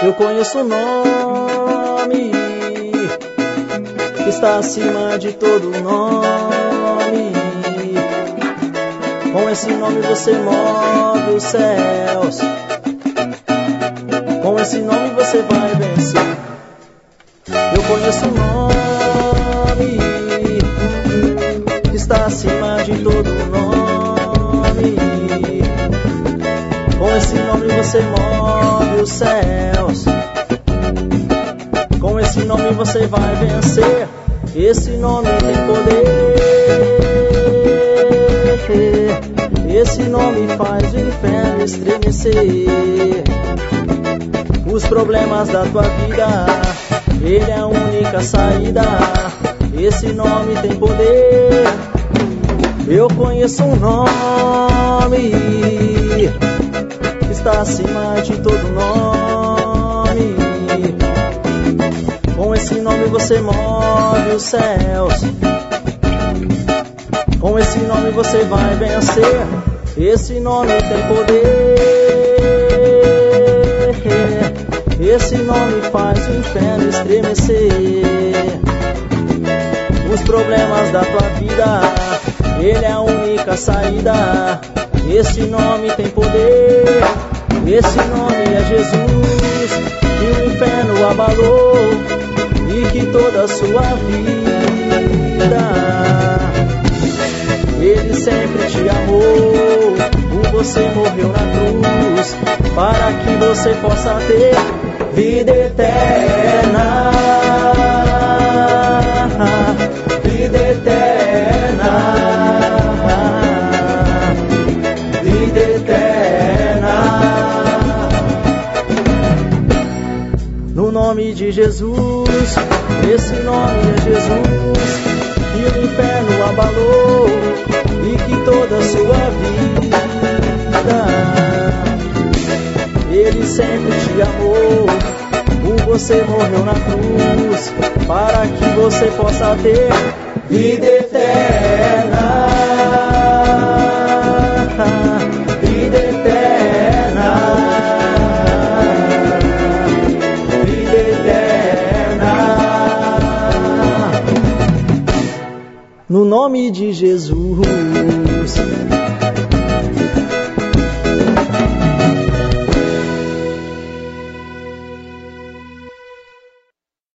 Eu conheço o nome que está acima de todo nome. Com esse nome você move os céus. Com esse nome você vai vencer. Eu conheço o nome que está acima de todo nome. Com esse nome você move os céus. Com esse nome você vai vencer. Esse nome tem poder. Esse nome faz o inferno estremecer. Os problemas da tua vida, ele é a única saída. Esse nome tem poder. Eu conheço um nome que está acima de todo nome. Com esse nome você move os céus. Com esse nome você vai vencer. Esse nome tem poder. Esse nome faz o inferno estremecer. Os problemas da tua vida, ele é a única saída. Esse nome tem poder. Esse nome é Jesus, que o inferno abalou e que toda a sua vida ele sempre te amou. Por você morreu na cruz, para que você possa ter vida eterna. Vida eterna. Vida eterna. No nome de Jesus, esse nome é Jesus, que o inferno abalou e que toda a sua vida ele sempre te amou. Por você morreu na cruz, para que você possa ter vida eterna.